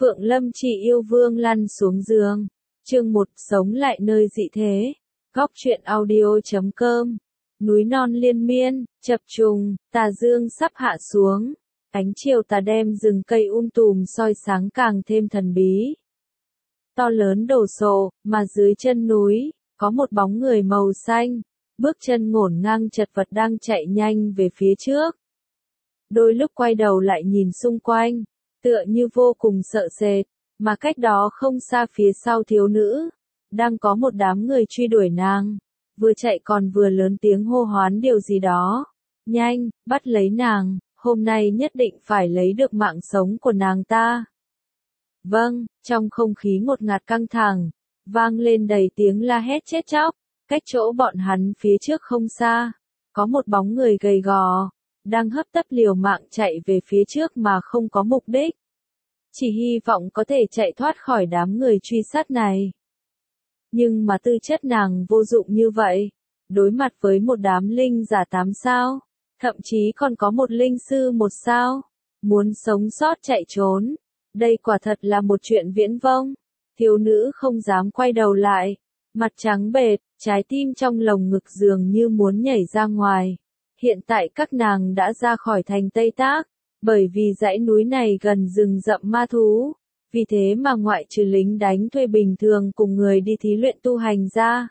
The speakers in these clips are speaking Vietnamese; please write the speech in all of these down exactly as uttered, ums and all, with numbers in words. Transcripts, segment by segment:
Phượng Lâm chỉ yêu vương lăn xuống giường. Chương một sống lại nơi dị thế. Góc truyện audio chấm com. Núi non liên miên, chập trùng, tà dương sắp hạ xuống. Ánh chiều tà đem rừng cây um tùm soi sáng càng thêm thần bí. To lớn đổ sộ, mà dưới chân núi, có một bóng người màu xanh, bước chân ngổn ngang chật vật đang chạy nhanh về phía trước. Đôi lúc quay đầu lại nhìn xung quanh, tựa như vô cùng sợ sệt, mà cách đó không xa phía sau thiếu nữ, đang có một đám người truy đuổi nàng, vừa chạy còn vừa lớn tiếng hô hoán điều gì đó. Nhanh, bắt lấy nàng, hôm nay nhất định phải lấy được mạng sống của nàng ta. Vâng, trong không khí ngột ngạt căng thẳng, vang lên đầy tiếng la hét chết chóc, cách chỗ bọn hắn phía trước không xa, có một bóng người gầy gò, đang hấp tấp liều mạng chạy về phía trước mà không có mục đích. Chỉ hy vọng có thể chạy thoát khỏi đám người truy sát này. Nhưng mà tư chất nàng vô dụng như vậy, đối mặt với một đám linh giả tám sao, thậm chí còn có một linh sư một sao, muốn sống sót chạy trốn, đây quả thật là một chuyện viễn vông. Thiếu nữ không dám quay đầu lại, mặt trắng bệch, trái tim trong lồng ngực dường như muốn nhảy ra ngoài. Hiện tại các nàng đã ra khỏi thành Tây Tác, bởi vì dãy núi này gần rừng rậm ma thú, vì thế mà ngoại trừ lính đánh thuê bình thường cùng người đi thí luyện tu hành ra,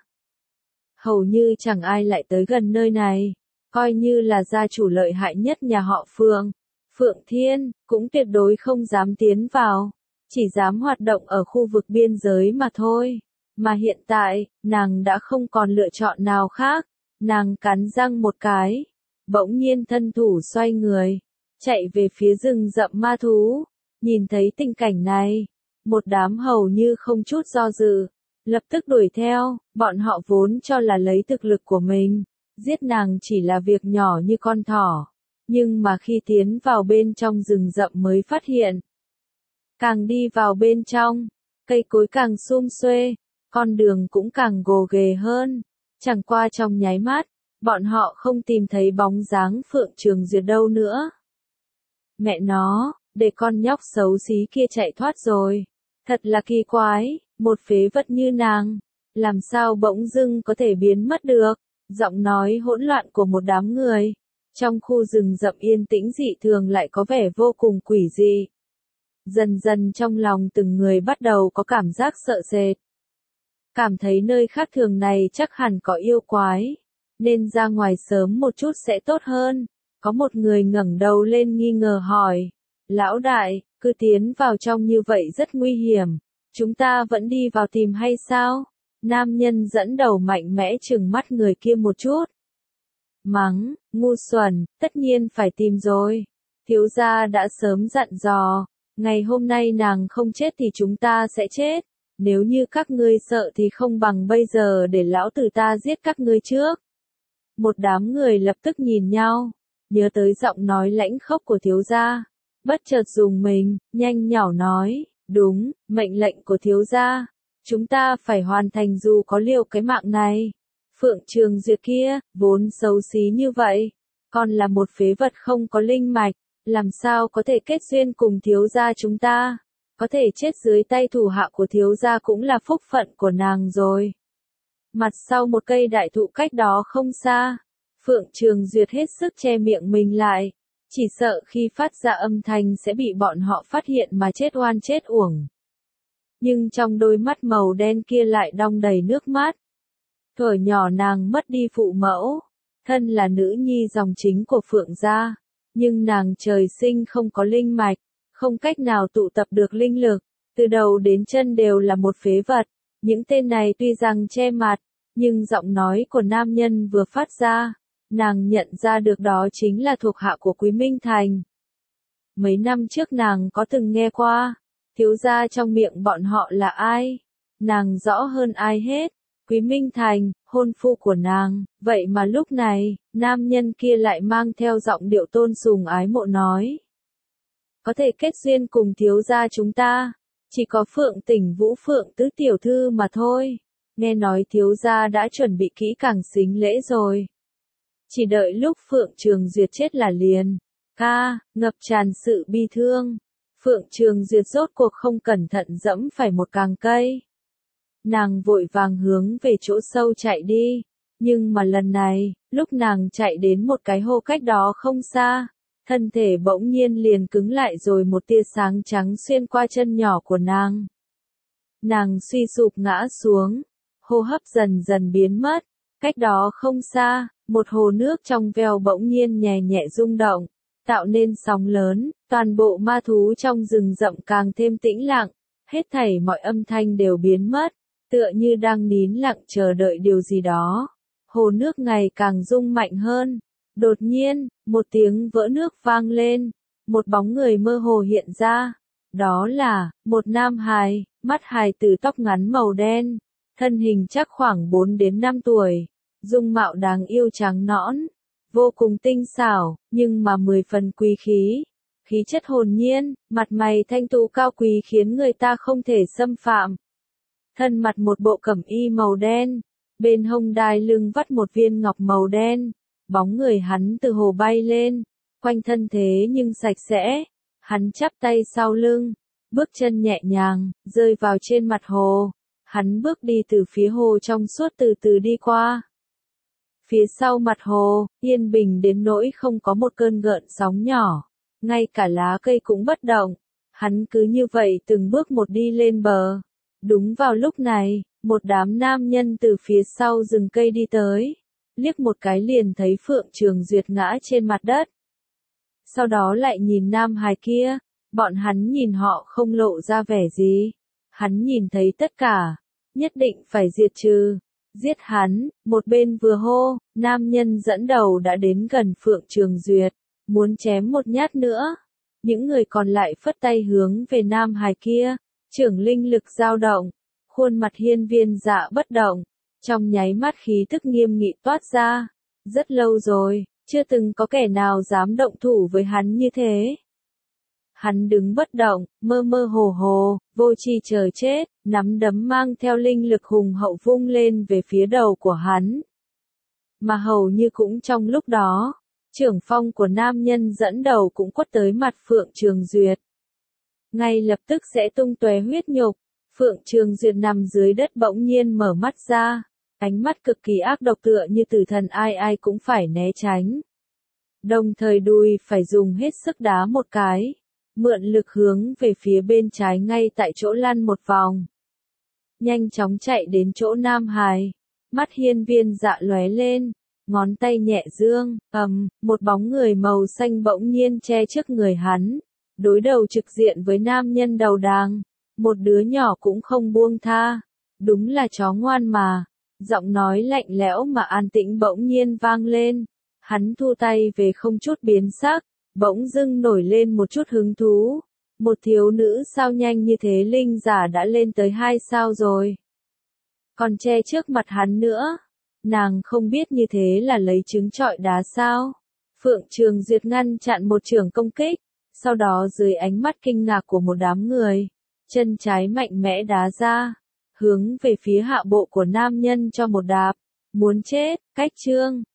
hầu như chẳng ai lại tới gần nơi này, coi như là gia chủ lợi hại nhất nhà họ Phượng, Phượng Thiên, cũng tuyệt đối không dám tiến vào, chỉ dám hoạt động ở khu vực biên giới mà thôi. Mà hiện tại, nàng đã không còn lựa chọn nào khác, nàng cắn răng một cái, bỗng nhiên thân thủ xoay người, chạy về phía rừng rậm ma thú. Nhìn thấy tình cảnh này, một đám hầu như không chút do dự, lập tức đuổi theo, bọn họ vốn cho là lấy thực lực của mình, giết nàng chỉ là việc nhỏ như con thỏ, nhưng mà khi tiến vào bên trong rừng rậm mới phát hiện. Càng đi vào bên trong, cây cối càng sum xuê, con đường cũng càng gồ ghề hơn, chẳng qua trong nháy mắt, bọn họ không tìm thấy bóng dáng Phượng Trường Duyệt đâu nữa. Mẹ nó, để con nhóc xấu xí kia chạy thoát rồi. Thật là kỳ quái, một phế vật như nàng, làm sao bỗng dưng có thể biến mất được. Giọng nói hỗn loạn của một đám người, trong khu rừng rậm yên tĩnh dị thường lại có vẻ vô cùng quỷ dị. Dần dần trong lòng từng người bắt đầu có cảm giác sợ sệt. Cảm thấy nơi khác thường này chắc hẳn có yêu quái, nên ra ngoài sớm một chút sẽ tốt hơn. Có một người ngẩng đầu lên nghi ngờ hỏi, lão đại, cứ tiến vào trong như vậy rất nguy hiểm, chúng ta vẫn đi vào tìm hay sao? Nam nhân dẫn đầu mạnh mẽ trừng mắt người kia một chút. Mắng, ngu xuẩn, tất nhiên phải tìm rồi. Thiếu gia đã sớm dặn dò, ngày hôm nay nàng không chết thì chúng ta sẽ chết. Nếu như các ngươi sợ thì không bằng bây giờ để lão tử ta giết các ngươi trước. Một đám người lập tức nhìn nhau, nhớ tới giọng nói lãnh khốc của thiếu gia, bất chợt dùng mình, nhanh nhỏ nói, đúng, mệnh lệnh của thiếu gia, chúng ta phải hoàn thành dù có liều cái mạng này. Phượng Trường Duyệt kia, vốn xấu xí như vậy, còn là một phế vật không có linh mạch, làm sao có thể kết duyên cùng thiếu gia chúng ta, có thể chết dưới tay thủ hạ của thiếu gia cũng là phúc phận của nàng rồi. Mặt sau một cây đại thụ cách đó không xa, Phượng Trường Duyệt hết sức che miệng mình lại, chỉ sợ khi phát ra âm thanh sẽ bị bọn họ phát hiện mà chết oan chết uổng. Nhưng trong đôi mắt màu đen kia lại đong đầy nước mắt. Thuở nhỏ nàng mất đi phụ mẫu, thân là nữ nhi dòng chính của Phượng gia, nhưng nàng trời sinh không có linh mạch, không cách nào tụ tập được linh lực, từ đầu đến chân đều là một phế vật. Những tên này tuy rằng che mặt, nhưng giọng nói của nam nhân vừa phát ra, nàng nhận ra được đó chính là thuộc hạ của Quý Minh Thành. Mấy năm trước nàng có từng nghe qua, thiếu gia trong miệng bọn họ là ai? Nàng rõ hơn ai hết, Quý Minh Thành, hôn phu của nàng, vậy mà lúc này, nam nhân kia lại mang theo giọng điệu tôn sùng ái mộ nói. Có thể kết duyên cùng thiếu gia chúng ta, chỉ có Phượng Tỉnh Vũ Phượng tứ tiểu thư mà thôi. Nghe nói thiếu gia đã chuẩn bị kỹ càng sính lễ rồi. Chỉ đợi lúc Phượng Trường Duyệt chết là liền. Ca, ngập tràn sự bi thương. Phượng Trường Duyệt rốt cuộc không cẩn thận dẫm phải một càng cây. Nàng vội vàng hướng về chỗ sâu chạy đi, nhưng mà lần này, lúc nàng chạy đến một cái hô cách đó không xa, thân thể bỗng nhiên liền cứng lại rồi một tia sáng trắng xuyên qua chân nhỏ của nàng. Nàng suy sụp ngã xuống, hô hấp dần dần biến mất, cách đó không xa, một hồ nước trong veo bỗng nhiên nhẹ nhẹ rung động, tạo nên sóng lớn, toàn bộ ma thú trong rừng rậm càng thêm tĩnh lặng, hết thảy mọi âm thanh đều biến mất, tựa như đang nín lặng chờ đợi điều gì đó. Hồ nước ngày càng rung mạnh hơn. Đột nhiên, một tiếng vỡ nước vang lên, một bóng người mơ hồ hiện ra. Đó là, một nam hài, mắt hài từ tóc ngắn màu đen, thân hình chắc khoảng bốn đến năm tuổi, dung mạo đáng yêu trắng nõn, vô cùng tinh xảo, nhưng mà mười phần quý khí. Khí chất hồn nhiên, mặt mày thanh tú cao quý khiến người ta không thể xâm phạm. Thân mặt một bộ cẩm y màu đen, bên hông đai lưng vắt một viên ngọc màu đen, bóng người hắn từ hồ bay lên, quanh thân thế nhưng sạch sẽ, hắn chắp tay sau lưng, bước chân nhẹ nhàng, rơi vào trên mặt hồ, hắn bước đi từ phía hồ trong suốt từ từ đi qua. Phía sau mặt hồ, yên bình đến nỗi không có một cơn gợn sóng nhỏ, ngay cả lá cây cũng bất động, hắn cứ như vậy từng bước một đi lên bờ. Đúng vào lúc này, một đám nam nhân từ phía sau rừng cây đi tới, liếc một cái liền thấy Phượng Trường Duyệt ngã trên mặt đất. Sau đó lại nhìn nam hài kia, bọn hắn nhìn họ không lộ ra vẻ gì. Hắn nhìn thấy tất cả, nhất định phải diệt trừ, giết hắn, một bên vừa hô, nam nhân dẫn đầu đã đến gần Phượng Trường Duyệt, muốn chém một nhát nữa. Những người còn lại phất tay hướng về nam hài kia, trưởng linh lực dao động, khuôn mặt hiên viên dạ bất động, trong nháy mắt khí tức nghiêm nghị toát ra. Rất lâu rồi, chưa từng có kẻ nào dám động thủ với hắn như thế. Hắn đứng bất động, mơ mơ hồ hồ, vô tri chờ chết, nắm đấm mang theo linh lực hùng hậu vung lên về phía đầu của hắn. Mà hầu như cũng trong lúc đó, trưởng phong của nam nhân dẫn đầu cũng quất tới mặt Phượng Trường Duyệt. Ngay lập tức sẽ tung tóe huyết nhục, Phượng Trường Duyệt nằm dưới đất bỗng nhiên mở mắt ra, ánh mắt cực kỳ ác độc tựa như tử thần ai ai cũng phải né tránh. Đồng thời đùi phải dùng hết sức đá một cái, mượn lực hướng về phía bên trái ngay tại chỗ lăn một vòng. Nhanh chóng chạy đến chỗ nam hài, mắt hiên viên dạ lóe lên, ngón tay nhẹ dương, ầm, một bóng người màu xanh bỗng nhiên che trước người hắn, đối đầu trực diện với nam nhân đầu đàng, một đứa nhỏ cũng không buông tha, đúng là chó ngoan mà. Giọng nói lạnh lẽo mà an tĩnh bỗng nhiên vang lên, hắn thu tay về không chút biến sắc, bỗng dưng nổi lên một chút hứng thú. Một thiếu nữ sao nhanh như thế, linh giả đã lên tới hai sao rồi. Còn che trước mặt hắn nữa, nàng không biết như thế là lấy trứng trọi đá sao. Phượng Trường Duyệt ngăn chặn một chưởng công kích, sau đó dưới ánh mắt kinh ngạc của một đám người, chân trái mạnh mẽ đá ra, hướng về phía hạ bộ của nam nhân cho một đạp, muốn chết, cách chương.